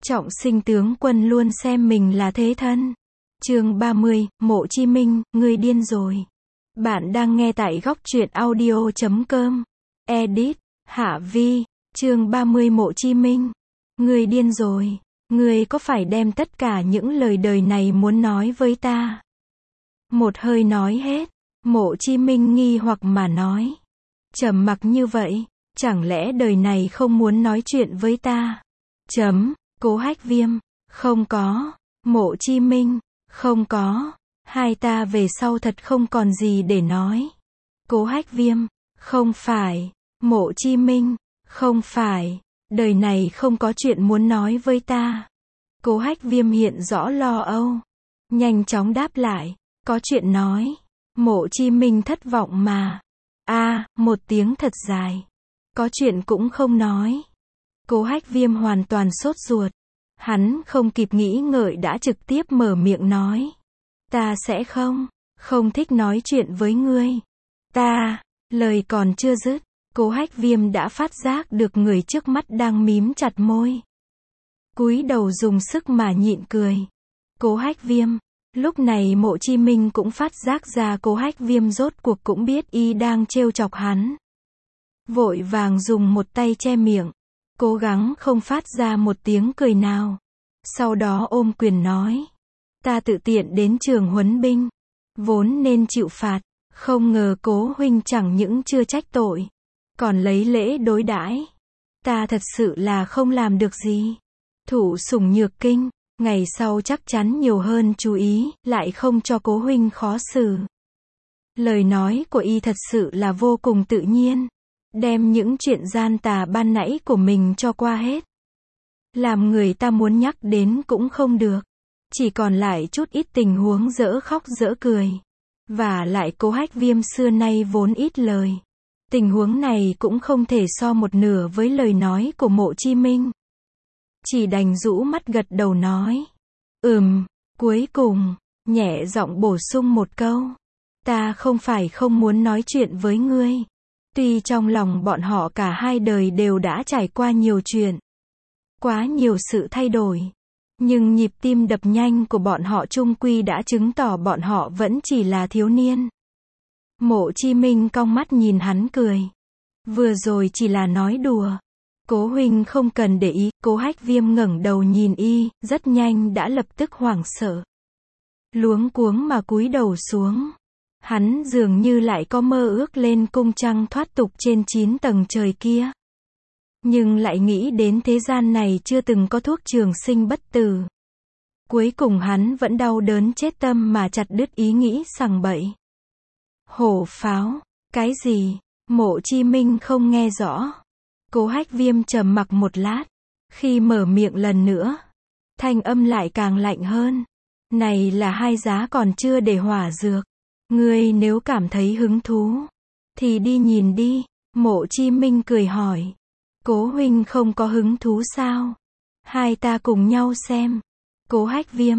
Trọng Sinh tướng quân luôn xem mình là thế thân. Chương 30, Mộ Chí Minh, ngươi điên rồi. Bạn đang nghe tại góc truyện audio.com. Edit, Hạ Vi, chương 30 Mộ Chí Minh. Ngươi điên rồi. Ngươi có phải đem tất cả những lời đời này muốn nói với ta? Một hơi nói hết. Mộ Chí Minh nghi hoặc mà nói. Trầm mặc như vậy, chẳng lẽ đời này không muốn nói chuyện với ta? Cố Hách Viêm, không có. Mộ Chí Minh, không có. Hai ta về sau thật không còn gì để nói. Cố Hách Viêm, không phải. Mộ Chí Minh, không phải. Đời này không có chuyện muốn nói với ta. Cố Hách Viêm hiện rõ lo âu. Nhanh chóng đáp lại, có chuyện nói. Mộ Chí Minh thất vọng mà. Một tiếng thật dài. Có chuyện cũng không nói. Cố Hách Viêm hoàn toàn sốt ruột. Hắn không kịp nghĩ ngợi đã trực tiếp mở miệng nói. Ta sẽ không thích nói chuyện với ngươi. Lời còn chưa dứt, Cố Hách Viêm đã phát giác được người trước mắt đang mím chặt môi. Cúi đầu dùng sức mà nhịn cười. Cố Hách Viêm, lúc này Mộ Chí Minh cũng phát giác ra Cố Hách Viêm rốt cuộc cũng biết y đang trêu chọc hắn. Vội vàng dùng một tay che miệng, cố gắng không phát ra một tiếng cười nào. Sau đó ôm quyền nói. Ta tự tiện đến trường huấn binh. Vốn nên chịu phạt. Không ngờ Cố huynh chẳng những chưa trách tội, còn lấy lễ đối đãi. Ta thật sự là không làm được gì. Thủ sủng nhược kinh. Ngày sau chắc chắn nhiều hơn chú ý, lại không cho Cố huynh khó xử. Lời nói của y thật sự là vô cùng tự nhiên. Đem những chuyện gian tà ban nãy của mình cho qua hết. Làm người ta muốn nhắc đến cũng không được. Chỉ còn lại chút ít tình huống dở khóc dở cười. Và lại Cố Hách Viêm xưa nay vốn ít lời. Tình huống này cũng không thể so một nửa với lời nói của Mộ Chí Minh. Chỉ đành rũ mắt gật đầu nói. Cuối cùng, nhẹ giọng bổ sung một câu. Ta không phải không muốn nói chuyện với ngươi. Tuy trong lòng bọn họ cả hai đời đều đã trải qua nhiều chuyện. Quá nhiều sự thay đổi. Nhưng nhịp tim đập nhanh của bọn họ chung quy đã chứng tỏ bọn họ vẫn chỉ là thiếu niên. Mộ Chí Minh cong mắt nhìn hắn cười. Vừa rồi chỉ là nói đùa. Cố huynh không cần để ý. Cố Hách Viêm ngẩng đầu nhìn y, rất nhanh đã lập tức hoảng sợ. Luống cuống mà cúi đầu xuống. Hắn dường như lại có mơ ước lên cung trăng thoát tục trên 9 tầng trời kia. Nhưng lại nghĩ đến thế gian này chưa từng có thuốc trường sinh bất tử. Cuối cùng hắn vẫn đau đớn chết tâm mà chặt đứt ý nghĩ sằng bậy. Hổ pháo, cái gì? Mộ Chí Minh không nghe rõ. Cố Hách Viêm trầm mặc một lát. Khi mở miệng lần nữa, thanh âm lại càng lạnh hơn. Này là hai giá còn chưa để hỏa dược. Ngươi nếu cảm thấy hứng thú, thì đi nhìn đi. Mộ Chí Minh cười hỏi. Cố huynh không có hứng thú sao? Hai ta cùng nhau xem. Cố Hách Viêm,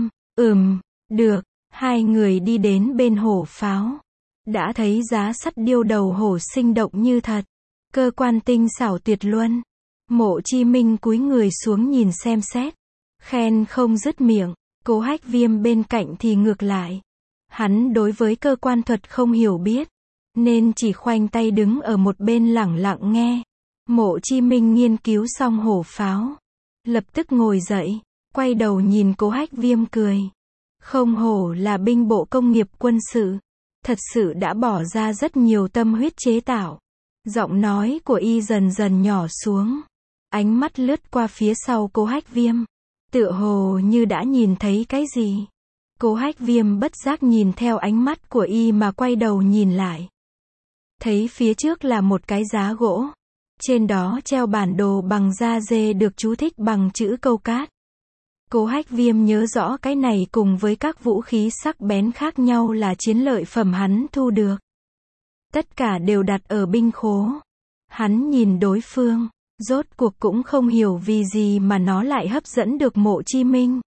được. Hai người đi đến bên hổ pháo. Đã thấy giá sắt điêu đầu hổ sinh động như thật. Cơ quan tinh xảo tuyệt luân. Mộ Chí Minh cúi người xuống nhìn xem xét. Khen không dứt miệng. Cố Hách Viêm bên cạnh thì ngược lại. Hắn đối với cơ quan thuật không hiểu biết. Nên chỉ khoanh tay đứng ở một bên lẳng lặng nghe. Mộ Chí Minh nghiên cứu xong hổ pháo. Lập tức ngồi dậy. Quay đầu nhìn Cố Hách Viêm cười. Không hổ là binh bộ công nghiệp quân sự. Thật sự đã bỏ ra rất nhiều tâm huyết chế tạo. Giọng nói của y dần dần nhỏ xuống. Ánh mắt lướt qua phía sau Cố Hách Viêm. Tựa hồ như đã nhìn thấy cái gì. Cố Hách Viêm bất giác nhìn theo ánh mắt của y mà quay đầu nhìn lại. Thấy phía trước là một cái giá gỗ. Trên đó treo bản đồ bằng da dê được chú thích bằng chữ câu cát. Cố Hách Viêm nhớ rõ cái này cùng với các vũ khí sắc bén khác nhau là chiến lợi phẩm hắn thu được. Tất cả đều đặt ở binh khố. Hắn nhìn đối phương, rốt cuộc cũng không hiểu vì gì mà nó lại hấp dẫn được Mộ Chí Minh.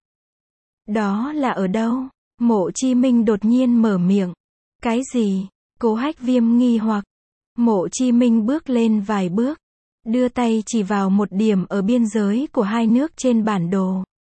Đó là ở đâu? Mộ Chí Minh đột nhiên mở miệng. Cái gì? Cố Hách Viêm nghi hoặc. Mộ Chí Minh bước lên vài bước, đưa tay chỉ vào một điểm ở biên giới của hai nước trên bản đồ.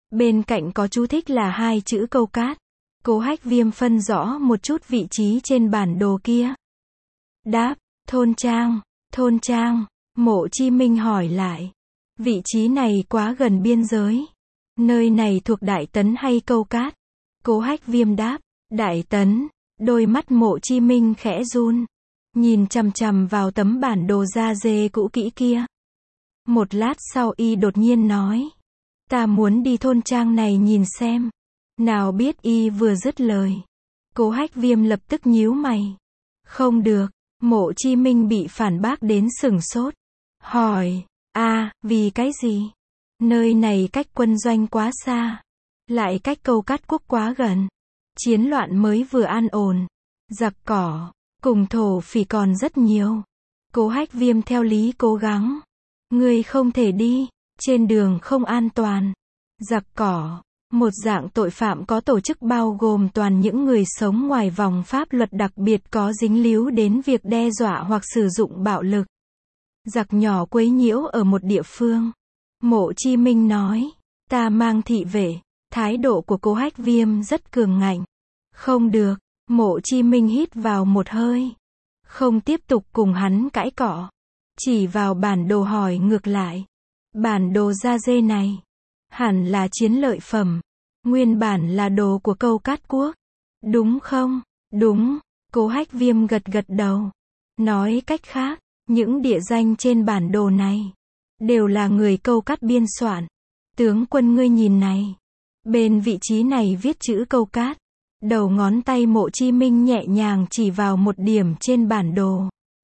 Bên cạnh có chú thích là 2 chữ câu cát. Cố Hách Viêm phân rõ một chút vị trí trên bản đồ kia. Đáp, thôn trang, thôn trang. Mộ Chi Minh hỏi lại. Vị trí này quá gần biên giới. Nơi này thuộc Đại Tấn hay Câu Cát? Cố Hách Viêm đáp, Đại Tấn. Đôi mắt Mộ Chi Minh khẽ run. Nhìn chằm chằm vào tấm bản đồ da dê cũ kỹ kia. Một lát sau y đột nhiên nói. Ta muốn đi thôn trang này nhìn xem. Nào biết y vừa dứt lời. Cố Hách Viêm lập tức nhíu mày. Không được. Mộ Chi Minh bị phản bác đến sửng sốt. Hỏi, vì cái gì? Nơi này cách quân doanh quá xa. Lại cách Câu Cát quốc quá gần. Chiến loạn mới vừa an ổn. Giặc cỏ, cùng thổ phỉ còn rất nhiều. Cố Hách Viêm theo lý cố gắng. Ngươi không thể đi. Trên đường không an toàn. Giặc cỏ, một dạng tội phạm có tổ chức bao gồm toàn những người sống ngoài vòng pháp luật, đặc biệt có dính líu đến việc đe dọa hoặc sử dụng bạo lực. Giặc nhỏ quấy nhiễu ở một địa phương. Mộ Chi Minh nói, ta mang thị vệ. Thái độ của Cố Hách Viêm rất cường ngạnh. Không được. Mộ Chi Minh hít vào một hơi. Không tiếp tục cùng hắn cãi cọ. Chỉ vào bản đồ hỏi ngược lại. Bản đồ da dê này hẳn là chiến lợi phẩm. Nguyên bản là đồ của Câu Cát quốc. Đúng không? Đúng. Cố Hách Viêm gật gật đầu. Nói cách khác, những địa danh trên bản đồ này đều là người Câu Cát biên soạn. Tướng quân ngươi nhìn này. Bên vị trí này viết chữ Câu Cát. Đầu ngón tay Mộ Chi Minh nhẹ nhàng chỉ vào một điểm trên bản đồ.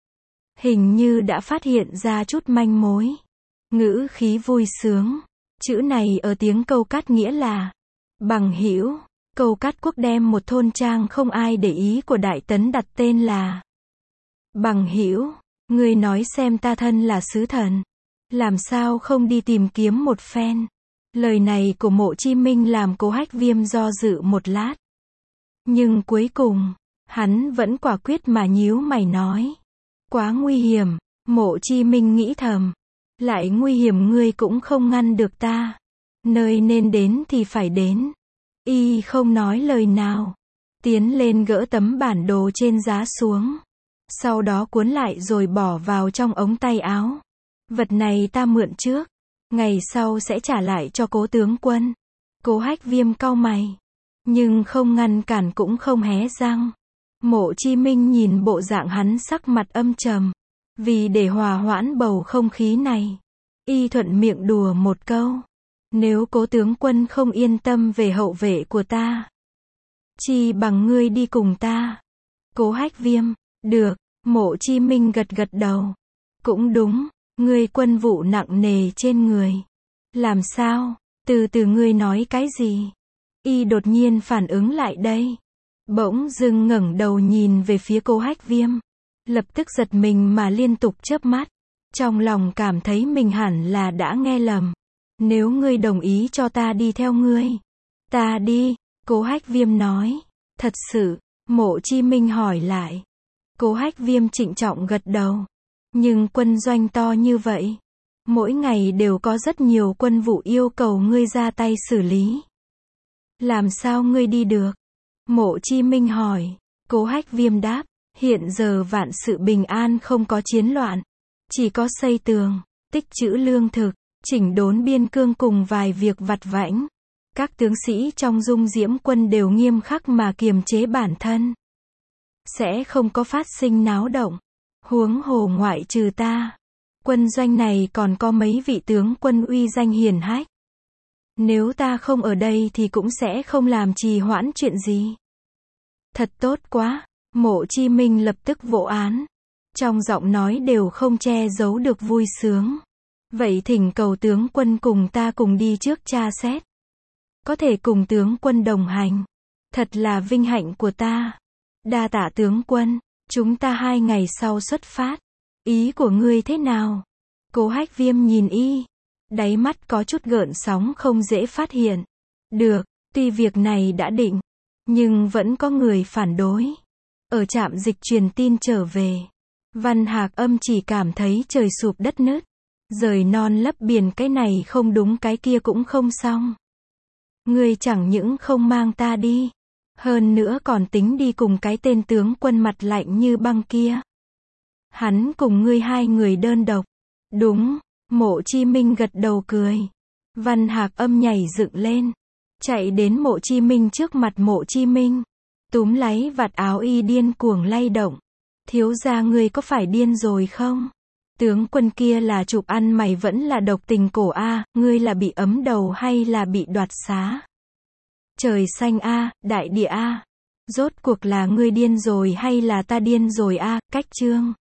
Hình như đã phát hiện ra chút manh mối. Ngữ khí vui sướng. Chữ này ở tiếng Câu Cát nghĩa là bằng hữu. Câu Cát quốc đem một thôn trang không ai để ý của Đại Tấn đặt tên là bằng hữu. Ngươi nói xem, ta thân là sứ thần, làm sao không đi tìm kiếm một phen. Lời này của Mộ Chi Minh làm Cố Hách Viêm do dự một lát. Nhưng cuối cùng, hắn vẫn quả quyết mà nhíu mày nói. Quá nguy hiểm. Mộ Chi Minh nghĩ thầm. Lại nguy hiểm ngươi cũng không ngăn được ta. Nơi nên đến thì phải đến. Y không nói lời nào. Tiến lên gỡ tấm bản đồ trên giá xuống. Sau đó cuốn lại rồi bỏ vào trong ống tay áo. Vật này ta mượn trước. Ngày sau sẽ trả lại cho Cố tướng quân. Cố Hách Viêm cau mày. Nhưng không ngăn cản cũng không hé răng. Mộ Chi Minh nhìn bộ dạng hắn sắc mặt âm trầm. Vì để hòa hoãn bầu không khí này, y thuận miệng đùa một câu. Nếu Cố tướng quân không yên tâm về hậu vệ của ta, chi bằng ngươi đi cùng ta. Cố Hách Viêm, được. Mộ Chi Minh gật gật đầu. Cũng đúng, ngươi quân vụ nặng nề trên người. Làm sao? Từ từ, ngươi nói cái gì? Y đột nhiên phản ứng lại đây. Bỗng dưng ngẩng đầu nhìn về phía Cố Hách Viêm. Lập tức giật mình mà liên tục chớp mắt. Trong lòng cảm thấy mình hẳn là đã nghe lầm. Nếu ngươi đồng ý cho ta đi theo ngươi, ta đi. Cố Hách Viêm nói. Thật sự? Mộ Chi Minh hỏi lại. Cố Hách Viêm trịnh trọng gật đầu. Nhưng quân doanh to như vậy, mỗi ngày đều có rất nhiều quân vụ yêu cầu ngươi ra tay xử lý. Làm sao ngươi đi được? Mộ Chi Minh hỏi. Cố Hách Viêm đáp. Hiện giờ vạn sự bình an, không có chiến loạn. Chỉ có xây tường, tích trữ lương thực, chỉnh đốn biên cương cùng vài việc vặt vãnh. Các tướng sĩ trong Dung Diễm quân đều nghiêm khắc mà kiềm chế bản thân. Sẽ không có phát sinh náo động. Huống hồ ngoại trừ ta, quân doanh này còn có mấy vị tướng quân uy danh hiển hách. Nếu ta không ở đây thì cũng sẽ không làm trì hoãn chuyện gì. Thật tốt quá. Mộ Chi Minh lập tức vỗ án. Trong giọng nói đều không che giấu được vui sướng. Vậy thỉnh cầu tướng quân cùng ta cùng đi trước tra xét. Có thể cùng tướng quân đồng hành. Thật là vinh hạnh của ta. Đa tạ tướng quân. Chúng ta 2 ngày sau xuất phát. Ý của ngươi thế nào? Cố Hách Viêm nhìn y. Đáy mắt có chút gợn sóng không dễ phát hiện. Được, tuy việc này đã định, nhưng vẫn có người phản đối. Ở trạm dịch truyền tin trở về, Văn Hạc Âm chỉ cảm thấy trời sụp đất nứt. Rời non lấp biển, cái này không đúng cái kia cũng không xong. Ngươi chẳng những không mang ta đi, hơn nữa còn tính đi cùng cái tên tướng quân mặt lạnh như băng kia. Hắn cùng ngươi hai người đơn độc. Đúng, Mộ Chi Minh gật đầu cười. Văn Hạc Âm nhảy dựng lên, chạy đến Mộ Chi Minh trước mặt Mộ Chi Minh, túm lấy vạt áo y điên cuồng lay động. Thiếu gia ngươi có phải điên rồi không? Tướng quân kia là chụp ăn mày vẫn là độc tình cổ a, ngươi là bị ấm đầu hay là bị đoạt xá? Trời xanh a, đại địa a. Rốt cuộc là ngươi điên rồi hay là ta điên rồi a, cách chương.